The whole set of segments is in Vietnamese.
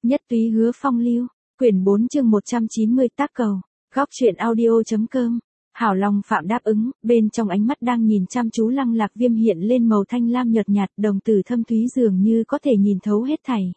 Nhất túy hứa phong lưu, quyển 4 chương 190 tác cầu, góc truyện audio.com. Hảo Long Phạm đáp ứng, bên trong ánh mắt đang nhìn chăm chú Lăng Lạc Viêm hiện lên màu thanh lam nhợt nhạt, đồng tử thâm thúy dường như có thể nhìn thấu hết thảy.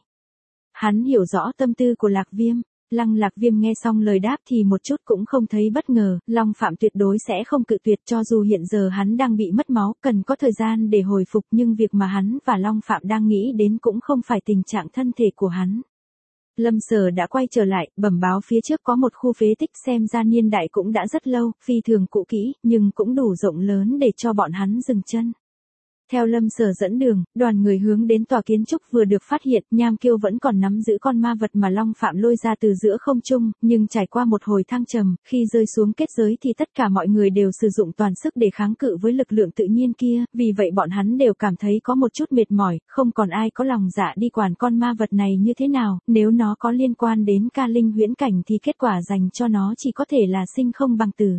Hắn hiểu rõ tâm tư của Lạc Viêm. Lăng Lạc Viêm nghe xong lời đáp thì một chút cũng không thấy bất ngờ, Long Phạm tuyệt đối sẽ không cự tuyệt cho dù hiện giờ hắn đang bị mất máu, cần có thời gian để hồi phục, nhưng việc mà hắn và Long Phạm đang nghĩ đến cũng không phải tình trạng thân thể của hắn. Lâm Sở đã quay trở lại, bẩm báo phía trước có một khu phế tích xem ra niên đại cũng đã rất lâu, phi thường cũ kỹ, nhưng cũng đủ rộng lớn để cho bọn hắn dừng chân. Theo Lâm Sở dẫn đường, đoàn người hướng đến tòa kiến trúc vừa được phát hiện, Nham Kiêu vẫn còn nắm giữ con ma vật mà Long Phạm lôi ra từ giữa không trung, nhưng trải qua một hồi thăng trầm, khi rơi xuống kết giới thì tất cả mọi người đều sử dụng toàn sức để kháng cự với lực lượng tự nhiên kia, vì vậy bọn hắn đều cảm thấy có một chút mệt mỏi, không còn ai có lòng dạ đi quản con ma vật này như thế nào, nếu nó có liên quan đến ca linh huyễn cảnh thì kết quả dành cho nó chỉ có thể là sinh không bằng tử.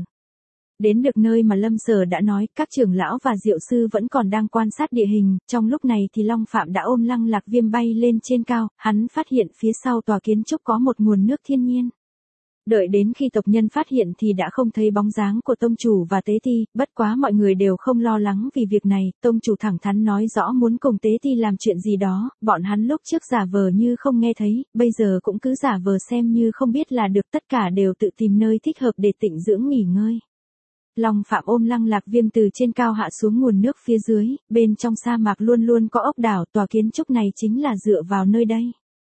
Đến được nơi mà Lâm Sở đã nói, các trưởng lão và diệu sư vẫn còn đang quan sát địa hình, trong lúc này thì Long Phạm đã ôm Lăng Lạc Viêm bay lên trên cao, hắn phát hiện phía sau tòa kiến trúc có một nguồn nước thiên nhiên. Đợi đến khi tộc nhân phát hiện thì đã không thấy bóng dáng của tông chủ và tế ti, bất quá mọi người đều không lo lắng vì việc này, tông chủ thẳng thắn nói rõ muốn cùng tế ti làm chuyện gì đó, bọn hắn lúc trước giả vờ như không nghe thấy, bây giờ cũng cứ giả vờ xem như không biết là được, tất cả đều tự tìm nơi thích hợp để tịnh dưỡng nghỉ ngơi. Long Phạm ôm Lăng Lạc Viêm từ trên cao hạ xuống nguồn nước phía dưới, bên trong sa mạc luôn luôn có ốc đảo, tòa kiến trúc này chính là dựa vào nơi đây.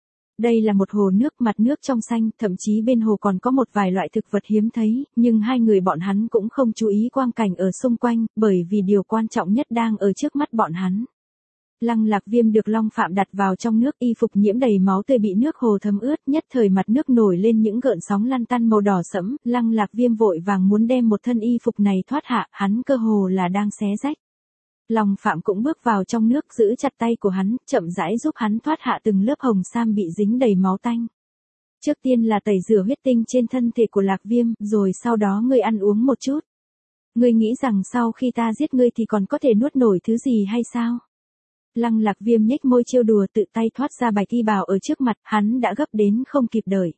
Đây là một hồ nước, mặt nước trong xanh, thậm chí bên hồ còn có một vài loại thực vật hiếm thấy, nhưng hai người bọn hắn cũng không chú ý quang cảnh ở xung quanh, bởi vì điều quan trọng nhất đang ở trước mắt bọn hắn. Lăng Lạc Viêm được Long Phạm đặt vào trong nước, y phục nhiễm đầy máu tươi bị nước hồ thấm ướt, nhất thời mặt nước nổi lên những gợn sóng lăn tăn màu đỏ sẫm, Lăng Lạc Viêm vội vàng muốn đem một thân y phục này thoát hạ, hắn cơ hồ là đang xé rách. Long Phạm cũng bước vào trong nước giữ chặt tay của hắn, chậm rãi giúp hắn thoát hạ từng lớp hồng sam bị dính đầy máu tanh. Trước tiên là tẩy rửa huyết tinh trên thân thể của Lạc Viêm, rồi sau đó ngươi ăn uống một chút. Ngươi nghĩ rằng sau khi ta giết ngươi thì còn có thể nuốt nổi thứ gì hay sao? Lăng Lạc Viêm nhếch môi trêu đùa, tự tay thoát ra bạch y bào ở trước mặt, hắn đã gấp đến không kịp đợi.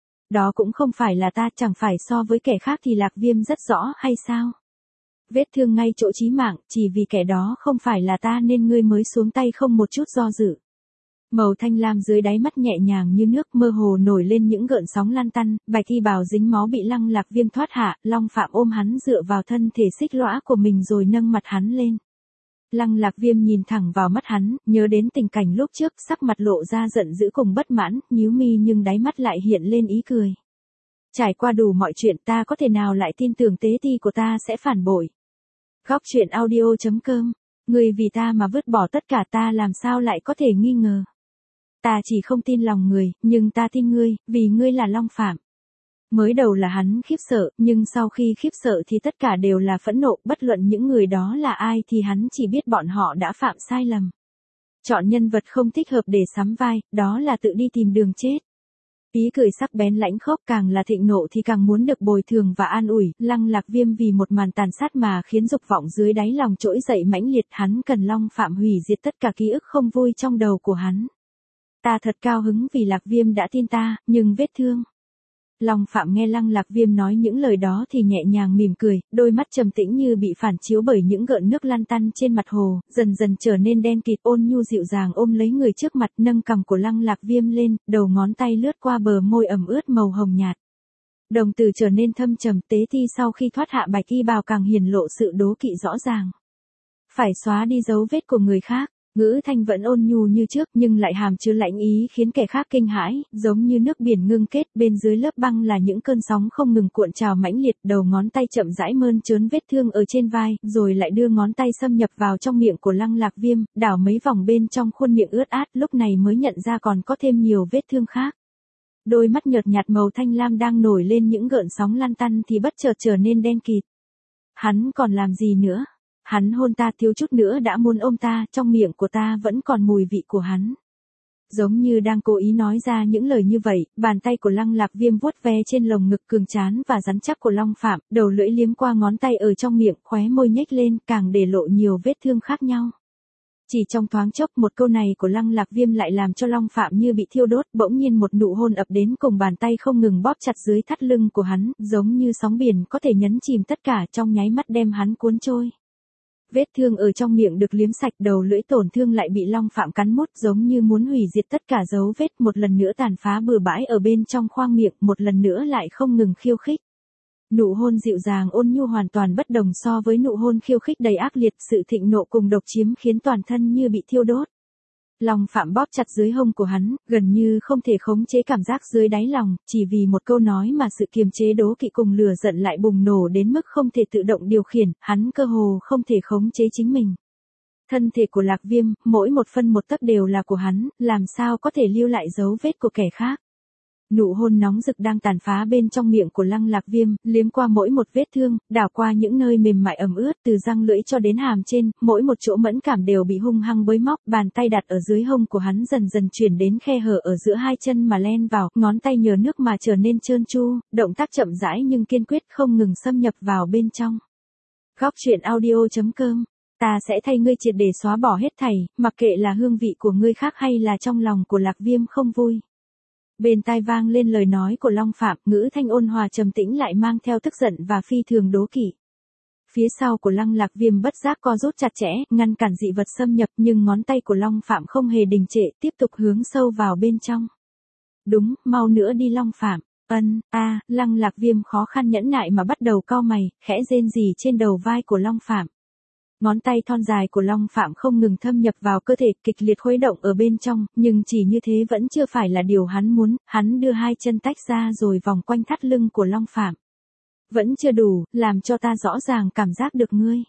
Đó cũng không phải là ta, chẳng phải so với kẻ khác thì Lạc Viêm rất rõ hay sao? Vết thương ngay chỗ chí mạng, chỉ vì kẻ đó không phải là ta nên ngươi mới xuống tay không một chút do dự. Màu thanh lam dưới đáy mắt nhẹ nhàng như nước, mơ hồ nổi lên những gợn sóng lan tăn, bạch y bào dính máu bị Lăng Lạc Viêm thoát hạ, Long Phạm ôm hắn dựa vào thân thể xích lõa của mình rồi nâng mặt hắn lên. Lăng Lạc Viêm nhìn thẳng vào mắt hắn, nhớ đến tình cảnh lúc trước, sắc mặt lộ ra giận dữ cùng bất mãn, nhíu mi nhưng đáy mắt lại hiện lên ý cười. Trải qua đủ mọi chuyện, ta có thể nào lại tin tưởng tế ti của ta sẽ phản bội. Góc truyện audio.com, ngươi vì ta mà vứt bỏ tất cả, ta làm sao lại có thể nghi ngờ. Ta chỉ không tin lòng người, nhưng ta tin ngươi, vì ngươi là Long Phạm. Mới đầu là hắn khiếp sợ, nhưng sau khi khiếp sợ thì tất cả đều là phẫn nộ, bất luận những người đó là ai thì hắn chỉ biết bọn họ đã phạm sai lầm. Chọn nhân vật không thích hợp để sắm vai, đó là tự đi tìm đường chết. Ý cười sắc bén lãnh khốc, càng là thịnh nộ thì càng muốn được bồi thường và an ủi, Lăng Lạc Viêm vì một màn tàn sát mà khiến dục vọng dưới đáy lòng trỗi dậy mãnh liệt, hắn cần Long Phạm hủy diệt tất cả ký ức không vui trong đầu của hắn. Ta thật cao hứng vì Lạc Viêm đã tin ta, nhưng vết thương. Long Phạm nghe Lăng Lạc Viêm nói những lời đó thì nhẹ nhàng mỉm cười, đôi mắt trầm tĩnh như bị phản chiếu bởi những gợn nước lăn tăn trên mặt hồ, dần dần trở nên đen kịt, ôn nhu dịu dàng ôm lấy người trước mặt, nâng cằm của Lăng Lạc Viêm lên, đầu ngón tay lướt qua bờ môi ẩm ướt màu hồng nhạt. Đồng tử trở nên thâm trầm, tế ti sau khi thoát hạ bạch y bào càng hiển lộ sự đố kỵ rõ ràng. Phải xóa đi dấu vết của người khác. Ngữ thanh vẫn ôn nhu như trước nhưng lại hàm chứa lãnh ý khiến kẻ khác kinh hãi, giống như nước biển ngưng kết, bên dưới lớp băng là những cơn sóng không ngừng cuộn trào mãnh liệt, đầu ngón tay chậm rãi mơn trớn vết thương ở trên vai, rồi lại đưa ngón tay xâm nhập vào trong miệng của Lăng Lạc Viêm, đảo mấy vòng bên trong khuôn miệng ướt át, lúc này mới nhận ra còn có thêm nhiều vết thương khác. Đôi mắt nhợt nhạt màu thanh lam đang nổi lên những gợn sóng lăn tăn thì bất chợt trở nên đen kịt. Hắn còn làm gì nữa? Hắn hôn ta, thiếu chút nữa đã muốn ôm ta, trong miệng của ta vẫn còn mùi vị của hắn. Giống như đang cố ý nói ra những lời như vậy, bàn tay của Lăng Lạc Viêm vuốt ve trên lồng ngực cường tráng và rắn chắc của Long Phạm, đầu lưỡi liếm qua ngón tay ở trong miệng, khóe môi nhếch lên, càng để lộ nhiều vết thương khác nhau. Chỉ trong thoáng chốc một câu này của Lăng Lạc Viêm lại làm cho Long Phạm như bị thiêu đốt, bỗng nhiên một nụ hôn ập đến cùng bàn tay không ngừng bóp chặt dưới thắt lưng của hắn, giống như sóng biển có thể nhấn chìm tất cả trong nháy mắt đem hắn cuốn trôi. Vết thương ở trong miệng được liếm sạch, đầu lưỡi tổn thương lại bị Long Phạm cắn mút giống như muốn hủy diệt tất cả dấu vết, một lần nữa tàn phá bừa bãi ở bên trong khoang miệng, một lần nữa lại không ngừng khiêu khích. Nụ hôn dịu dàng ôn nhu hoàn toàn bất đồng so với nụ hôn khiêu khích đầy ác liệt, sự thịnh nộ cùng độc chiếm khiến toàn thân như bị thiêu đốt. Long Phạm bóp chặt dưới hông của hắn, gần như không thể khống chế cảm giác dưới đáy lòng, chỉ vì một câu nói mà sự kiềm chế đố kỵ cùng lửa giận lại bùng nổ đến mức không thể tự động điều khiển, hắn cơ hồ không thể khống chế chính mình. Thân thể của Lạc Viêm, mỗi một phân một tấc đều là của hắn, làm sao có thể lưu lại dấu vết của kẻ khác. Nụ hôn nóng rực đang tàn phá bên trong miệng của Lăng Lạc Viêm, liếm qua mỗi một vết thương, đảo qua những nơi mềm mại ẩm ướt, từ răng lưỡi cho đến hàm trên, mỗi một chỗ mẫn cảm đều bị hung hăng bới móc, bàn tay đặt ở dưới hông của hắn dần dần chuyển đến khe hở ở giữa hai chân mà len vào, ngón tay nhờ nước mà trở nên trơn tru, động tác chậm rãi nhưng kiên quyết không ngừng xâm nhập vào bên trong. Góc truyện audio.com. Ta sẽ thay ngươi triệt để xóa bỏ hết thảy, mặc kệ là hương vị của ngươi khác hay là trong lòng của Lạc Viêm không vui. Bên tai vang lên lời nói của Long Phạm, ngữ thanh ôn hòa trầm tĩnh lại mang theo tức giận và phi thường đố kỵ. Phía sau của Lăng Lạc Viêm bất giác co rút chặt chẽ, ngăn cản dị vật xâm nhập, nhưng ngón tay của Long Phạm không hề đình trệ, tiếp tục hướng sâu vào bên trong. Đúng, mau nữa đi Long Phạm. Lăng Lạc Viêm khó khăn nhẫn nại mà bắt đầu cau mày, khẽ rên rỉ trên đầu vai của Long Phạm. Ngón tay thon dài của Long Phạm không ngừng thâm nhập vào cơ thể, kịch liệt khuấy động ở bên trong, nhưng chỉ như thế vẫn chưa phải là điều hắn muốn, hắn đưa hai chân tách ra rồi vòng quanh thắt lưng của Long Phạm. Vẫn chưa đủ, làm cho ta rõ ràng cảm giác được ngươi.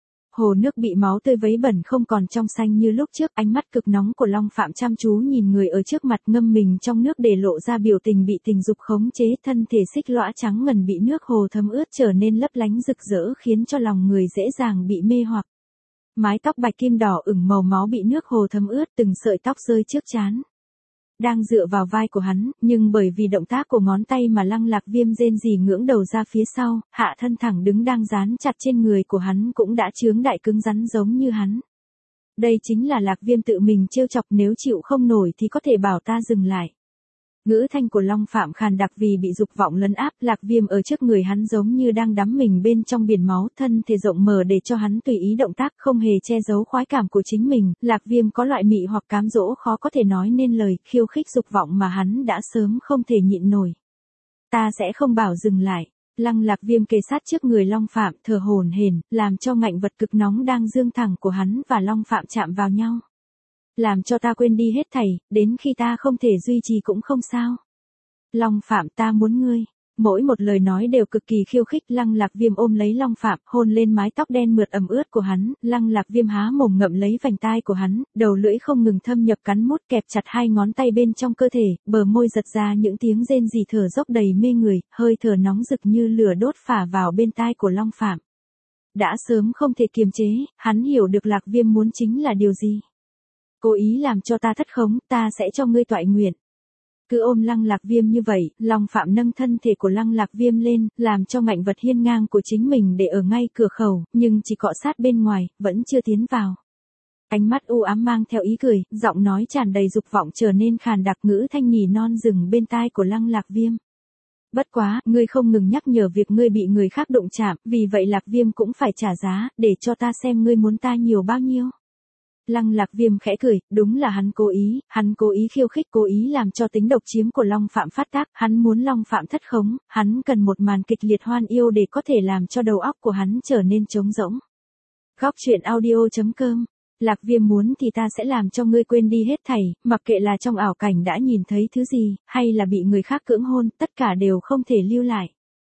Hồ nước bị máu tươi vấy bẩn không còn trong xanh như lúc trước, ánh mắt cực nóng của Long Phạm chăm chú nhìn người ở trước mặt, ngâm mình trong nước để lộ ra biểu tình bị tình dục khống chế, thân thể xích lõa trắng ngần bị nước hồ thấm ướt trở nên lấp lánh rực rỡ khiến cho lòng người dễ dàng bị mê hoặc. Mái tóc bạch kim đỏ ửng màu máu bị nước hồ thấm ướt, từng sợi tóc rơi trước trán. Đang dựa vào vai của hắn, nhưng bởi vì động tác của ngón tay mà Lăng Lạc Viêm rên rỉ ngưỡng đầu ra phía sau, hạ thân thẳng đứng đang dán chặt trên người của hắn cũng đã chướng đại cứng rắn giống như hắn. Đây chính là Lạc Viêm tự mình trêu chọc, nếu chịu không nổi thì có thể bảo ta dừng lại. Ngữ thanh của Long Phạm khàn đặc vì bị dục vọng lấn áp, Lạc Viêm ở trước người hắn giống như đang đắm mình bên trong biển máu, thân thể rộng mở để cho hắn tùy ý động tác, không hề che giấu khoái cảm của chính mình. Lạc Viêm có loại mị hoặc cám dỗ khó có thể nói nên lời, khiêu khích dục vọng mà hắn đã sớm không thể nhịn nổi. Ta sẽ không bảo dừng lại. Lăng Lạc Viêm kề sát trước người Long Phạm, thở hổn hển, làm cho ngạnh vật cực nóng đang dương thẳng của hắn và Long Phạm chạm vào nhau. Làm cho ta quên đi hết thảy, đến khi ta không thể duy trì cũng không sao. Long Phạm, ta muốn ngươi. Mỗi một lời nói đều cực kỳ khiêu khích. Lăng Lạc Viêm ôm lấy Long Phạm, hôn lên mái tóc đen mượt ẩm ướt của hắn. Lăng Lạc Viêm há mồm ngậm lấy vành tai của hắn, đầu lưỡi không ngừng thâm nhập cắn mút, kẹp chặt hai ngón tay bên trong cơ thể, bờ môi giật ra những tiếng rên rỉ thở dốc đầy mê người, hơi thở nóng rực như lửa đốt phả vào bên tai của Long Phạm. Đã sớm không thể kiềm chế, hắn hiểu được Lạc Viêm muốn chính là điều gì. Cố ý làm cho ta thất khống, ta sẽ cho ngươi toại nguyện. Cứ ôm Lăng Lạc Viêm như vậy, Long Phạm nâng thân thể của Lăng Lạc Viêm lên, làm cho ngạnh vật hiên ngang của chính mình để ở ngay cửa khẩu, nhưng chỉ cọ sát bên ngoài, vẫn chưa tiến vào. Ánh mắt u ám mang theo ý cười, giọng nói tràn đầy dục vọng trở nên khàn đặc, ngữ thanh nhì non dừng bên tai của Lăng Lạc Viêm. Bất quá, ngươi không ngừng nhắc nhở việc ngươi bị người khác đụng chạm, vì vậy Lạc Viêm cũng phải trả giá, để cho ta xem ngươi muốn ta nhiều bao nhiêu. Lăng Lạc Viêm khẽ cười, đúng là hắn cố ý khiêu khích, cố ý làm cho tính độc chiếm của Long Phạm phát tác, hắn muốn Long Phạm thất khống, hắn cần một màn kịch liệt hoan yêu để có thể làm cho đầu óc của hắn trở nên trống rỗng. Góc truyện audio.com. Lạc Viêm muốn thì ta sẽ làm cho ngươi quên đi hết thảy, mặc kệ là trong ảo cảnh đã nhìn thấy thứ gì, hay là bị người khác cưỡng hôn, tất cả đều không thể lưu lại.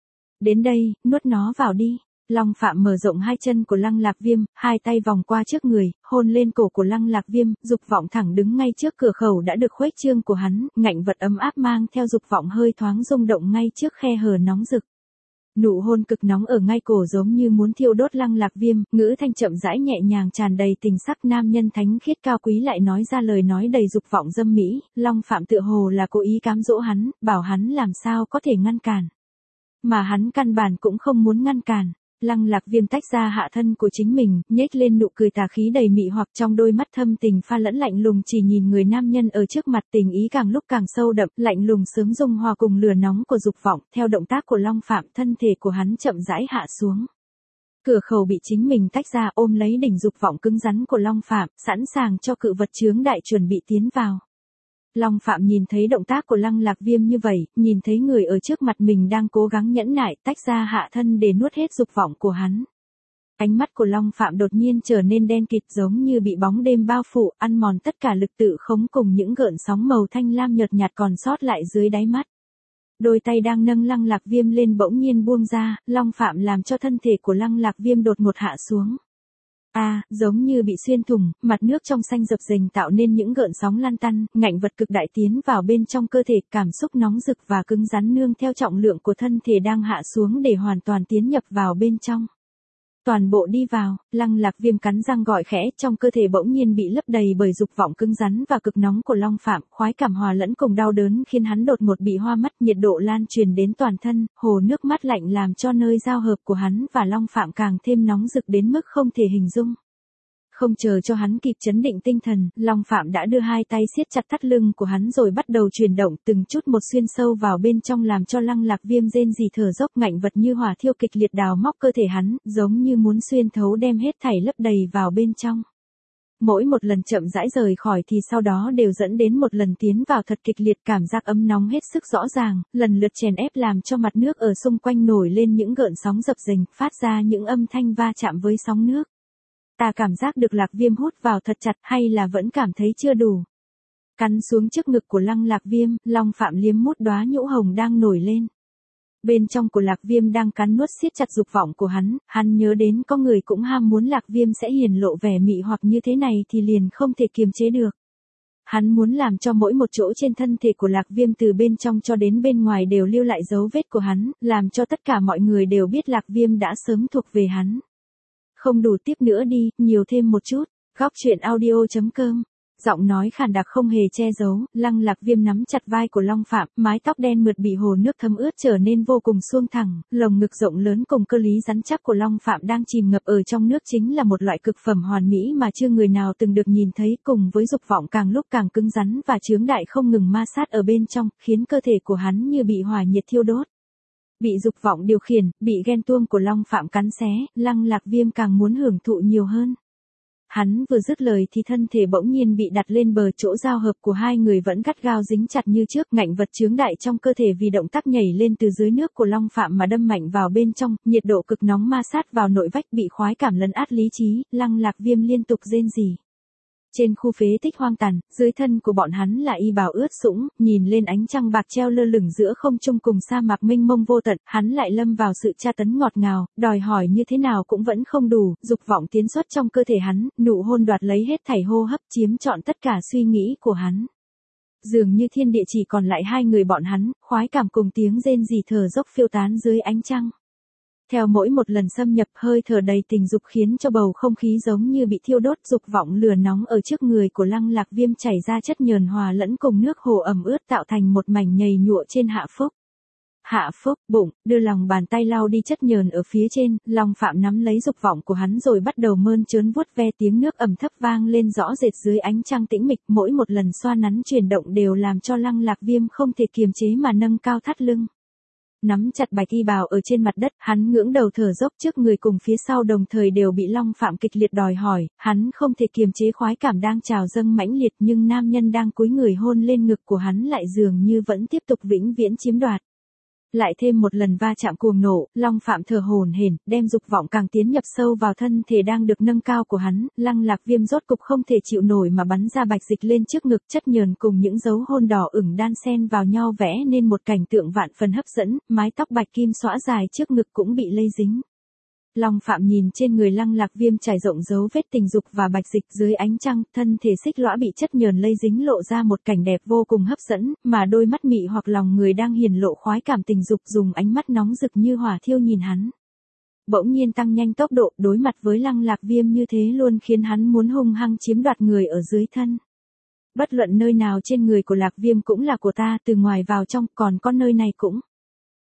Đến đây, nuốt nó vào đi. Long Phạm mở rộng hai chân của Lăng Lạc Viêm, hai tay vòng qua trước người, hôn lên cổ của Lăng Lạc Viêm, dục vọng thẳng đứng ngay trước cửa khẩu đã được khuếch trương của hắn, ngạnh vật ấm áp mang theo dục vọng hơi thoáng rung động ngay trước khe hở nóng rực. Nụ hôn cực nóng ở ngay cổ giống như muốn thiêu đốt Lăng Lạc Viêm, ngữ thanh chậm rãi nhẹ nhàng tràn đầy tình sắc, nam nhân thánh khiết cao quý lại nói ra lời nói đầy dục vọng dâm mỹ. Long Phạm tựa hồ là cố ý cám dỗ hắn, bảo hắn làm sao có thể ngăn cản. Mà hắn căn bản cũng không muốn ngăn cản. Lăng Lạc Viêm tách ra hạ thân của chính mình, nhếch lên nụ cười tà khí đầy mị hoặc, trong đôi mắt thâm tình pha lẫn lạnh lùng chỉ nhìn người nam nhân ở trước mặt, tình ý càng lúc càng sâu đậm, lạnh lùng sớm dung hòa cùng lửa nóng của dục vọng. Theo động tác của Long Phạm, thân thể của hắn chậm rãi hạ xuống. Cửa khẩu bị chính mình tách ra, ôm lấy đỉnh dục vọng cứng rắn của Long Phạm, sẵn sàng cho cự vật chướng đại chuẩn bị tiến vào. Long Phạm nhìn thấy động tác của Lăng Lạc Viêm như vậy, nhìn thấy người ở trước mặt mình đang cố gắng nhẫn nại tách ra hạ thân để nuốt hết dục vọng của hắn. Ánh mắt của Long Phạm đột nhiên trở nên đen kịt, giống như bị bóng đêm bao phủ, ăn mòn tất cả lực tự khống cùng những gợn sóng màu thanh lam nhợt nhạt còn sót lại dưới đáy mắt. Đôi tay đang nâng Lăng Lạc Viêm lên bỗng nhiên buông ra, Long Phạm làm cho thân thể của Lăng Lạc Viêm đột ngột hạ xuống. Giống như bị xuyên thủng, mặt nước trong xanh dập dềnh tạo nên những gợn sóng lan tăn, ngạnh vật cực đại tiến vào bên trong cơ thể, cảm xúc nóng rực và cứng rắn nương theo trọng lượng của thân thể đang hạ xuống để hoàn toàn tiến nhập vào bên trong. Toàn bộ đi vào, Lăng Lạc Viêm cắn răng gọi khẽ, trong cơ thể bỗng nhiên bị lấp đầy bởi dục vọng cứng rắn và cực nóng của Long Phạm, khoái cảm hòa lẫn cùng đau đớn khiến hắn đột ngột bị hoa mắt, nhiệt độ lan truyền đến toàn thân, hồ nước mắt lạnh làm cho nơi giao hợp của hắn và Long Phạm càng thêm nóng rực đến mức không thể hình dung. Không chờ cho hắn kịp chấn định tinh thần, Long Phạm đã đưa hai tay siết chặt thắt lưng của hắn rồi bắt đầu chuyển động từng chút một xuyên sâu vào bên trong làm cho Lăng Lạc Viêm rên rỉ thở dốc, ngạnh vật như hỏa thiêu kịch liệt đào móc cơ thể hắn, giống như muốn xuyên thấu đem hết thảy lấp đầy vào bên trong. Mỗi một lần chậm rãi rời khỏi thì sau đó đều dẫn đến một lần tiến vào thật kịch liệt, cảm giác ấm nóng hết sức rõ ràng, lần lượt chèn ép làm cho mặt nước ở xung quanh nổi lên những gợn sóng dập dềnh, phát ra những âm thanh va chạm với sóng nước. Ta cảm giác được Lạc Viêm hút vào thật chặt, hay là vẫn cảm thấy chưa đủ. Cắn xuống trước ngực của Lăng Lạc Viêm, Long Phạm liếm mút đóa nhũ hồng đang nổi lên. Bên trong của Lạc Viêm đang cắn nuốt siết chặt dục vọng của hắn nhớ đến có người cũng ham muốn Lạc Viêm sẽ hiển lộ vẻ mị hoặc như thế này thì liền không thể kiềm chế được. Hắn muốn làm cho mỗi một chỗ trên thân thể của Lạc Viêm từ bên trong cho đến bên ngoài đều lưu lại dấu vết của hắn, làm cho tất cả mọi người đều biết Lạc Viêm đã sớm thuộc về hắn. Không đủ, tiếp nữa đi, nhiều thêm một chút. Góc truyện audio.com. Giọng nói khàn đặc không hề che giấu, Lăng Lạc Viêm nắm chặt vai của Long Phạm, mái tóc đen mượt bị hồ nước thấm ướt trở nên vô cùng suông thẳng, lồng ngực rộng lớn cùng cơ lý rắn chắc của Long Phạm đang chìm ngập ở trong nước chính là một loại cực phẩm hoàn mỹ mà chưa người nào từng được nhìn thấy, cùng với dục vọng càng lúc càng cứng rắn và chướng đại không ngừng ma sát ở bên trong, khiến cơ thể của hắn như bị hỏa nhiệt thiêu đốt. Bị dục vọng điều khiển, bị ghen tuông của Long Phạm cắn xé, Lăng Lạc Viêm càng muốn hưởng thụ nhiều hơn. Hắn vừa dứt lời thì thân thể bỗng nhiên bị đặt lên bờ, chỗ giao hợp của hai người vẫn gắt gao dính chặt như trước, ngạnh vật chướng đại trong cơ thể vì động tác nhảy lên từ dưới nước của Long Phạm mà đâm mạnh vào bên trong, nhiệt độ cực nóng ma sát vào nội vách, bị khoái cảm lấn át lý trí, Lăng Lạc Viêm liên tục rên rỉ. Trên khu phế tích hoang tàn, dưới thân của bọn hắn là y bào ướt sũng, nhìn lên ánh trăng bạc treo lơ lửng giữa không trung cùng sa mạc mênh mông vô tận, hắn lại lâm vào sự tra tấn ngọt ngào, đòi hỏi như thế nào cũng vẫn không đủ, dục vọng tiến xuất trong cơ thể hắn, nụ hôn đoạt lấy hết thảy hô hấp, chiếm trọn tất cả suy nghĩ của hắn. Dường như thiên địa chỉ còn lại hai người bọn hắn, khoái cảm cùng tiếng rên rỉ thở dốc phiêu tán dưới ánh trăng. Theo mỗi một lần xâm nhập, hơi thở đầy tình dục khiến cho bầu không khí giống như bị thiêu đốt, dục vọng lửa nóng ở trước người của Lăng Lạc Viêm chảy ra chất nhờn hòa lẫn cùng nước hồ ẩm ướt tạo thành một mảnh nhầy nhụa trên hạ phúc. Hạ phúc, bụng, đưa lòng bàn tay lau đi chất nhờn ở phía trên, Long Phạm nắm lấy dục vọng của hắn rồi bắt đầu mơn trớn vuốt ve, tiếng nước ẩm thấp vang lên rõ rệt dưới ánh trăng tĩnh mịch, mỗi một lần xoa nắn chuyển động đều làm cho Lăng Lạc Viêm không thể kiềm chế mà nâng cao thắt lưng. Nắm chặt bạch y bào ở trên mặt đất, hắn ngưỡng đầu thở dốc, trước người cùng phía sau đồng thời đều bị Long Phạm kịch liệt đòi hỏi, hắn không thể kiềm chế khoái cảm đang trào dâng mãnh liệt, nhưng nam nhân đang cúi người hôn lên ngực của hắn lại dường như vẫn tiếp tục vĩnh viễn chiếm đoạt. Lại thêm một lần va chạm cuồng nổ, Long Phạm thở hổn hển, đem dục vọng càng tiến nhập sâu vào thân thể đang được nâng cao của hắn, Lăng Lạc Viêm rốt cục không thể chịu nổi mà bắn ra bạch dịch lên trước ngực, chất nhờn cùng những dấu hôn đỏ ửng đan xen vào nhau vẽ nên một cảnh tượng vạn phần hấp dẫn, mái tóc bạch kim xõa dài trước ngực cũng bị lây dính. Long Phạm nhìn trên người Lăng Lạc Viêm trải rộng dấu vết tình dục và bạch dịch dưới ánh trăng, thân thể xích lõa bị chất nhờn lây dính lộ ra một cảnh đẹp vô cùng hấp dẫn, mà đôi mắt mị hoặc lòng người đang hiển lộ khoái cảm tình dục dùng ánh mắt nóng rực như hỏa thiêu nhìn hắn. Bỗng nhiên tăng nhanh tốc độ, đối mặt với Lăng Lạc Viêm như thế luôn khiến hắn muốn hung hăng chiếm đoạt người ở dưới thân. Bất luận nơi nào trên người của Lạc Viêm cũng là của ta, từ ngoài vào trong, còn có nơi này cũng.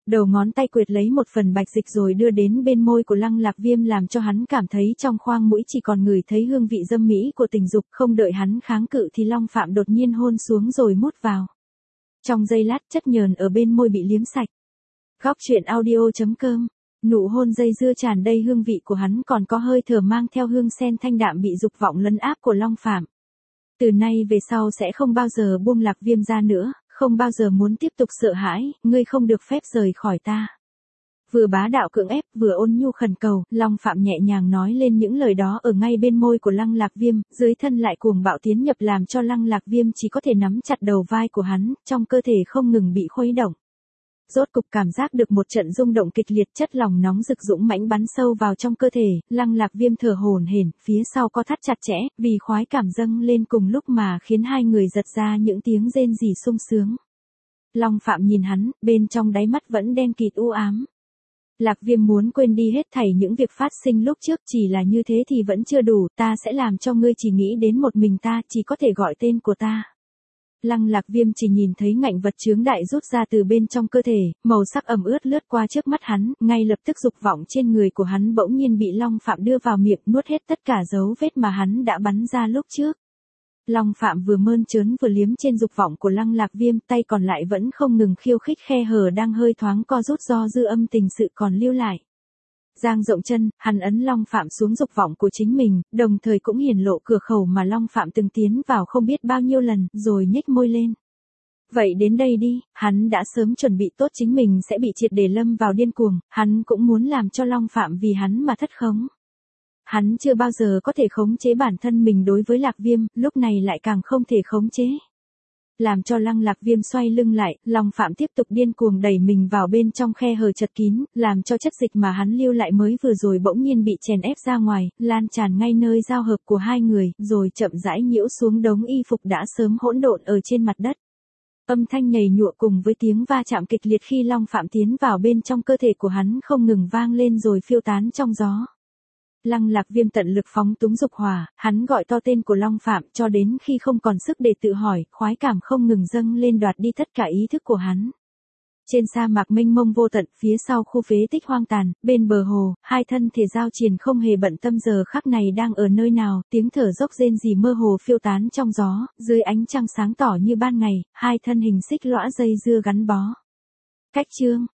đầu ngón tay quệt lấy một phần bạch dịch rồi đưa đến bên môi của Lăng Lạc Viêm làm cho hắn cảm thấy trong khoang mũi chỉ còn ngửi thấy hương vị dâm mỹ của tình dục, không đợi hắn kháng cự thì Long Phạm đột nhiên hôn xuống rồi mút vào. Trong giây lát chất nhờn ở bên môi bị liếm sạch. Góc truyện audio.com, nụ hôn dây dưa tràn đầy hương vị của hắn còn có hơi thở mang theo hương sen thanh đạm bị dục vọng lấn áp của Long Phạm. Từ nay về sau sẽ không bao giờ buông Lạc Viêm ra nữa, không bao giờ muốn tiếp tục sợ hãi, ngươi không được phép rời khỏi ta. Vừa bá đạo cưỡng ép vừa ôn nhu khẩn cầu, Long Phạm nhẹ nhàng nói lên những lời đó ở ngay bên môi của Lăng Lạc Viêm, dưới thân lại cuồng bạo tiến nhập làm cho Lăng Lạc Viêm chỉ có thể nắm chặt đầu vai của hắn, trong cơ thể không ngừng bị khuấy động. Rốt cục cảm giác được một trận rung động kịch liệt, chất lỏng nóng rực dũng mãnh bắn sâu vào trong cơ thể, Lăng Lạc Viêm thở hổn hển, phía sau co thắt chặt chẽ, vì khoái cảm dâng lên cùng lúc mà khiến hai người giật ra những tiếng rên rỉ sung sướng. Long Phạm nhìn hắn, bên trong đáy mắt vẫn đen kịt u ám. Lạc Viêm muốn quên đi hết thảy những việc phát sinh lúc trước, chỉ là như thế thì vẫn chưa đủ, ta sẽ làm cho ngươi chỉ nghĩ đến một mình ta, chỉ có thể gọi tên của ta. Lăng Lạc Viêm chỉ nhìn thấy ngạnh vật chướng đại rút ra từ bên trong cơ thể, màu sắc ẩm ướt lướt qua trước mắt hắn, ngay lập tức dục vọng trên người của hắn bỗng nhiên bị Long Phạm đưa vào miệng, nuốt hết tất cả dấu vết mà hắn đã bắn ra lúc trước. Long Phạm vừa mơn trớn vừa liếm trên dục vọng của Lăng Lạc Viêm, tay còn lại vẫn không ngừng khiêu khích khe hở đang hơi thoáng co rút do dư âm tình sự còn lưu lại. Giang rộng chân, hắn ấn Long Phạm xuống dục vọng của chính mình, đồng thời cũng hiển lộ cửa khẩu mà Long Phạm từng tiến vào không biết bao nhiêu lần, rồi nhếch môi lên. Vậy đến đây đi, hắn đã sớm chuẩn bị tốt chính mình sẽ bị triệt để lâm vào điên cuồng, hắn cũng muốn làm cho Long Phạm vì hắn mà thất khống. Hắn chưa bao giờ có thể khống chế bản thân mình đối với Lạc Viêm, lúc này lại càng không thể khống chế. Làm cho Lăng Lạc Viêm xoay lưng lại, Long Phạm tiếp tục điên cuồng đẩy mình vào bên trong khe hở chật kín, làm cho chất dịch mà hắn lưu lại mới vừa rồi bỗng nhiên bị chèn ép ra ngoài, lan tràn ngay nơi giao hợp của hai người, rồi chậm rãi nhiễu xuống đống y phục đã sớm hỗn độn ở trên mặt đất. Âm thanh nhầy nhụa cùng với tiếng va chạm kịch liệt khi Long Phạm tiến vào bên trong cơ thể của hắn không ngừng vang lên rồi phiêu tán trong gió. Lăng Lạc Viêm tận lực phóng túng dục hỏa, hắn gọi to tên của Long Phạm cho đến khi không còn sức để tự hỏi, khoái cảm không ngừng dâng lên đoạt đi tất cả ý thức của hắn. Trên sa mạc mênh mông vô tận, phía sau khu phế tích hoang tàn, bên bờ hồ, hai thân thể giao triền không hề bận tâm giờ khắc này đang ở nơi nào, tiếng thở dốc rên rỉ mơ hồ phiêu tán trong gió, dưới ánh trăng sáng tỏ như ban ngày, hai thân hình xích lõa dây dưa gắn bó. Cách chương